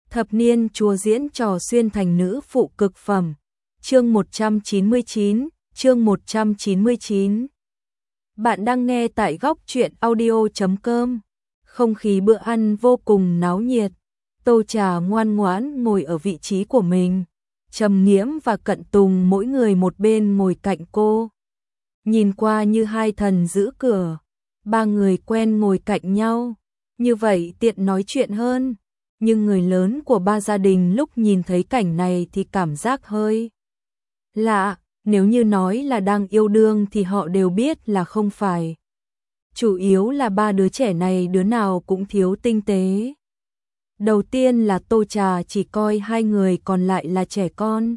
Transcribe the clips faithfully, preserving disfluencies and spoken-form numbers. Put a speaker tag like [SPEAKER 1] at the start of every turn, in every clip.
[SPEAKER 1] Thập niên chúa diễn trò xuyên thành nữ phụ cực phẩm. Chương một trăm chín mươi chín, chương một trăm chín mươi chín. Bạn đang nghe tại góc truyện audio chấm com. Không khí bữa ăn vô cùng náo nhiệt. Tô Trà ngoan ngoãn ngồi ở vị trí của mình. Trầm Nghiễm và Cận Tùng mỗi người một bên ngồi cạnh cô. Nhìn qua như hai thần giữ cửa. Ba người quen ngồi cạnh nhau. Như vậy tiện nói chuyện hơn. Nhưng người lớn của ba gia đình lúc nhìn thấy cảnh này thì cảm giác hơi lạ, nếu như nói là đang yêu đương thì họ đều biết là không phải. Chủ yếu là ba đứa trẻ này đứa nào cũng thiếu tinh tế. Đầu tiên là Tô Trà chỉ coi hai người còn lại là trẻ con.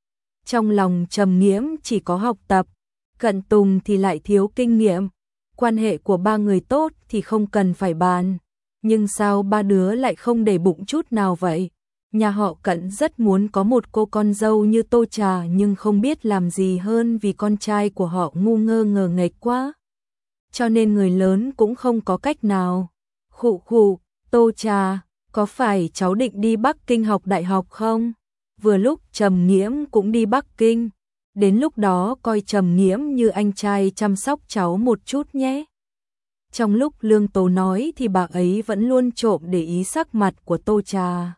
[SPEAKER 1] Trong lòng Trầm Nghiễm chỉ có học tập, Cận Tùng thì lại thiếu kinh nghiệm. Quan hệ của ba người tốt thì không cần phải bàn. Nhưng sao ba đứa lại không để bụng chút nào vậy? Nhà họ Cận rất muốn có một cô con dâu như Tô Trà nhưng không biết làm gì hơn vì con trai của họ ngu ngơ ngờ nghệch quá. Cho nên người lớn cũng không có cách nào. Khụ khụ, Tô Trà, có phải cháu định đi Bắc Kinh học đại học không? Vừa lúc Trầm Nghiễm cũng đi Bắc Kinh. Đến lúc đó coi Trầm Nghiễm như anh trai chăm sóc cháu một chút nhé. Trong lúc Lương Tố nói thì bà ấy vẫn luôn trộm để ý sắc mặt của Tô Trà.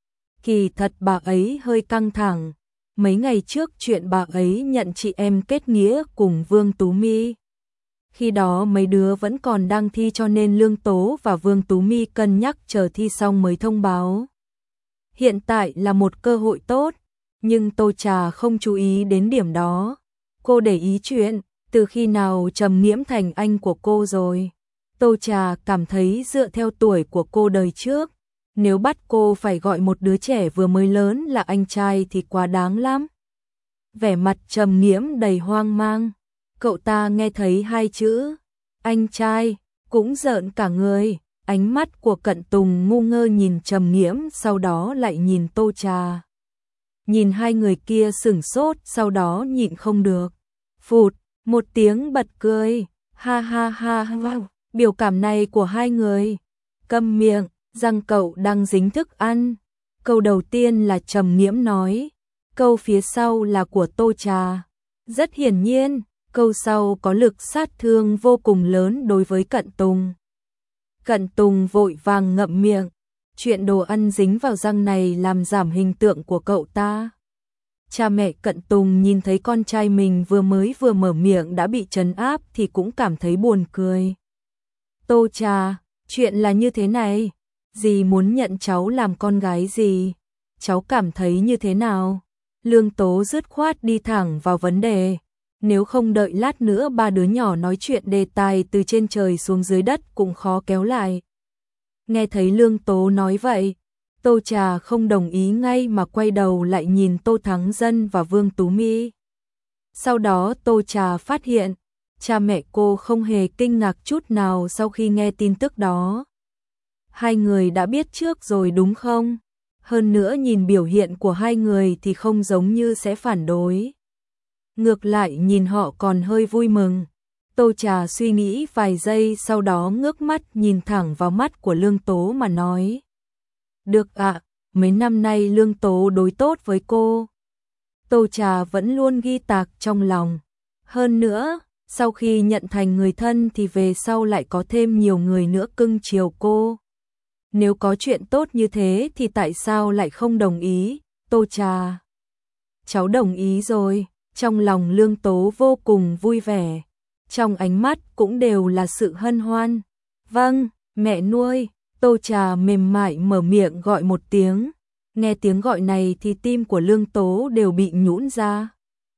[SPEAKER 1] Kỳ thật bà ấy hơi căng thẳng. Mấy ngày trước chuyện bà ấy nhận chị em kết nghĩa cùng Vương Tú My. Khi đó mấy đứa vẫn còn đang thi cho nên Lương Tố và Vương Tú My cân nhắc chờ thi xong mới thông báo. Hiện tại là một cơ hội tốt, nhưng Tô Trà không chú ý đến điểm đó. Cô để ý chuyện, từ khi nào Trầm Nghiễm thành anh của cô rồi. Tô Trà cảm thấy dựa theo tuổi của cô đời trước, nếu bắt cô phải gọi một đứa trẻ vừa mới lớn là anh trai thì quá đáng lắm. Vẻ mặt Trầm Nghiễm đầy hoang mang, cậu ta nghe thấy hai chữ anh trai cũng rợn cả người. Ánh mắt của Cận Tùng ngu ngơ nhìn Trầm Nghiễm, sau đó lại nhìn Tô Trà. Nhìn hai người kia sửng sốt, sau đó nhịn không được, phụt một tiếng bật cười, ha ha ha ha. Biểu cảm này của hai người, câm miệng, răng cậu đang dính thức ăn. Câu đầu tiên là Trầm Nghiễm nói, câu phía sau là của Tô Trà. Rất hiển nhiên, câu sau có lực sát thương vô cùng lớn đối với Cận Tùng. Cận Tùng vội vàng ngậm miệng, chuyện đồ ăn dính vào răng này làm giảm hình tượng của cậu ta. Cha mẹ Cận Tùng nhìn thấy con trai mình vừa mới vừa mở miệng đã bị trấn áp thì cũng cảm thấy buồn cười. Tô Trà, chuyện là như thế này, dì muốn nhận cháu làm con gái dì, cháu cảm thấy như thế nào? Lương Tố dứt khoát đi thẳng vào vấn đề, nếu không đợi lát nữa ba đứa nhỏ nói chuyện đề tài từ trên trời xuống dưới đất cũng khó kéo lại. Nghe thấy Lương Tố nói vậy, Tô Trà không đồng ý ngay mà quay đầu lại nhìn Tô Thắng Dân và Vương Tú My. Sau đó Tô Trà phát hiện, cha mẹ cô không hề kinh ngạc chút nào sau khi nghe tin tức đó. Hai người đã biết trước rồi đúng không? Hơn nữa nhìn biểu hiện của hai người thì không giống như sẽ phản đối. Ngược lại nhìn họ còn hơi vui mừng. Tô Trà suy nghĩ vài giây, sau đó ngước mắt nhìn thẳng vào mắt của Lương Tố mà nói. Được ạ, à, mấy năm nay Lương Tố đối tốt với cô. Tô Trà vẫn luôn ghi tạc trong lòng. Hơn nữa, sau khi nhận thành người thân thì về sau lại có thêm nhiều người nữa cưng chiều cô. Nếu có chuyện tốt như thế thì tại sao lại không đồng ý? Tô Trà, cháu đồng ý rồi. Trong lòng Lương Tố vô cùng vui vẻ, trong ánh mắt cũng đều là sự hân hoan. Vâng, mẹ nuôi. Tô Trà mềm mại mở miệng gọi một tiếng. Nghe tiếng gọi này thì tim của Lương Tố đều bị nhũn ra.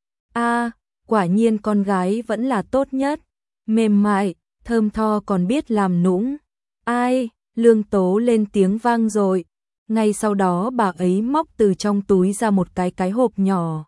[SPEAKER 1] A, quả nhiên con gái vẫn là tốt nhất. Mềm mại, thơm tho còn biết làm nũng. Ai? Lương Tố lên tiếng vang dội. Ngay sau đó bà ấy móc từ trong túi ra một cái cái hộp nhỏ.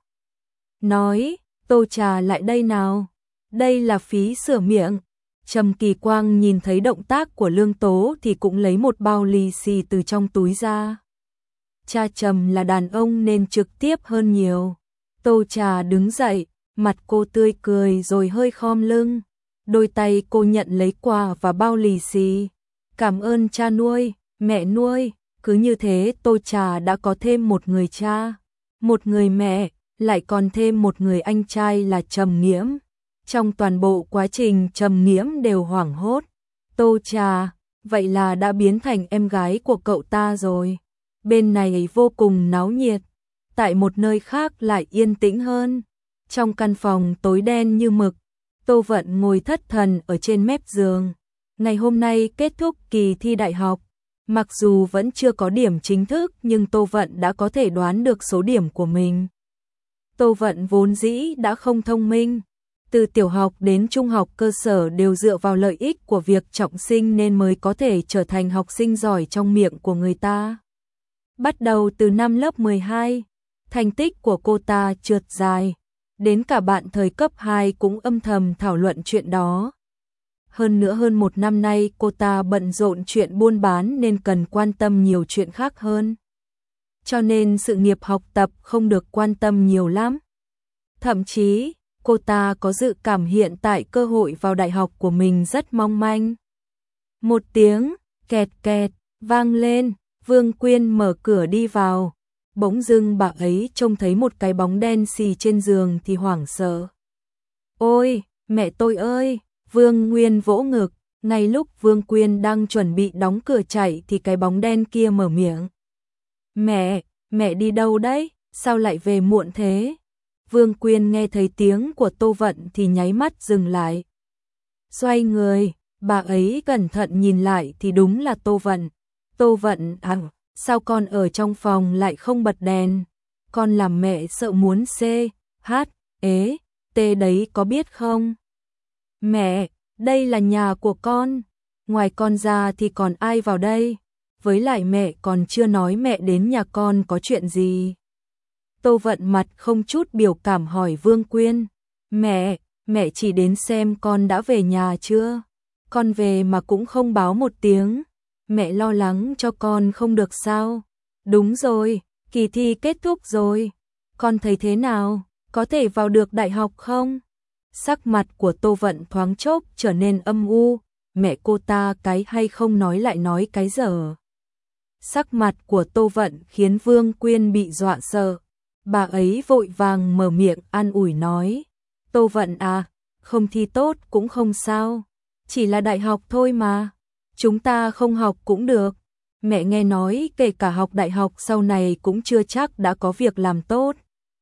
[SPEAKER 1] Nói, Tô Trà lại đây nào. Đây là phí sửa miệng. Trầm Kỳ Quang nhìn thấy động tác của Lương Tố thì cũng lấy một bao lì xì từ trong túi ra. Cha Trầm là đàn ông nên trực tiếp hơn nhiều. Tô Trà đứng dậy, mặt cô tươi cười rồi hơi khom lưng. Đôi tay cô nhận lấy quà và bao lì xì. Cảm ơn cha nuôi, mẹ nuôi. Cứ như thế Tô Trà đã có thêm một người cha, một người mẹ, lại còn thêm một người anh trai là Trầm Nghiễm. Trong toàn bộ quá trình Trầm Nghiễm đều hoảng hốt. Tô Trà, vậy là đã biến thành em gái của cậu ta rồi. Bên này vô cùng náo nhiệt, tại một nơi khác lại yên tĩnh hơn. Trong căn phòng tối đen như mực, Tô Vận ngồi thất thần ở trên mép giường. Ngày hôm nay kết thúc kỳ thi đại học. Mặc dù vẫn chưa có điểm chính thức nhưng Tô Vận đã có thể đoán được số điểm của mình. Tô Vận vốn dĩ đã không thông minh. Từ tiểu học đến trung học cơ sở đều dựa vào lợi ích của việc trọng sinh nên mới có thể trở thành học sinh giỏi trong miệng của người ta. Bắt đầu từ năm lớp mười hai, thành tích của cô ta trượt dài. Đến cả bạn thời cấp hai cũng âm thầm thảo luận chuyện đó. Hơn nữa hơn một năm nay cô ta bận rộn chuyện buôn bán nên cần quan tâm nhiều chuyện khác hơn. Cho nên sự nghiệp học tập không được quan tâm nhiều lắm. Thậm chí, cô ta có dự cảm hiện tại cơ hội vào đại học của mình rất mong manh. Một tiếng, kẹt kẹt, vang lên, Vương Quyên mở cửa đi vào. Bỗng dưng bà ấy trông thấy một cái bóng đen xì trên giường thì hoảng sợ. Ôi, mẹ tôi ơi! Vương Nguyên vỗ ngực, ngay lúc Vương Quyên đang chuẩn bị đóng cửa chạy thì cái bóng đen kia mở miệng. Mẹ, mẹ đi đâu đấy, sao lại về muộn thế? Vương Quyên nghe thấy tiếng của Tô Vận thì nháy mắt dừng lại. Xoay người, bà ấy cẩn thận nhìn lại thì đúng là Tô Vận. Tô Vận, à, sao con ở trong phòng lại không bật đèn? Con làm mẹ sợ muốn C, H, ế, T đấy có biết không? Mẹ, đây là nhà của con, ngoài con ra thì còn ai vào đây? Với lại mẹ còn chưa nói mẹ đến nhà con có chuyện gì. Tô Vận mặt không chút biểu cảm hỏi Vương Quyên. Mẹ, mẹ chỉ đến xem con đã về nhà chưa? Con về mà cũng không báo một tiếng. Mẹ lo lắng cho con không được sao? Đúng rồi, kỳ thi kết thúc rồi. Con thấy thế nào? Có thể vào được đại học không? Sắc mặt của Tô Vận thoáng chốc trở nên âm u, mẹ cô ta cái hay không nói lại nói cái dở. Sắc mặt của Tô Vận khiến Vương Quyên bị dọa sợ. Bà ấy vội vàng mở miệng an ủi nói. Tô Vận à, không thi tốt cũng không sao. Chỉ là đại học thôi mà. Chúng ta không học cũng được. Mẹ nghe nói kể cả học đại học sau này cũng chưa chắc đã có việc làm tốt.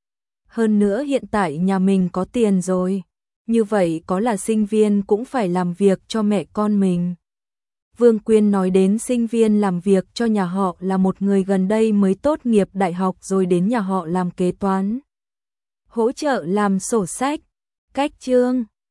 [SPEAKER 1] Hơn nữa hiện tại nhà mình có tiền rồi. Như vậy có là sinh viên cũng phải làm việc cho mẹ con mình. Vương Quyên nói đến sinh viên làm việc cho nhà họ là một người gần đây mới tốt nghiệp đại học rồi đến nhà họ làm kế toán. Hỗ trợ làm sổ sách, cách chương.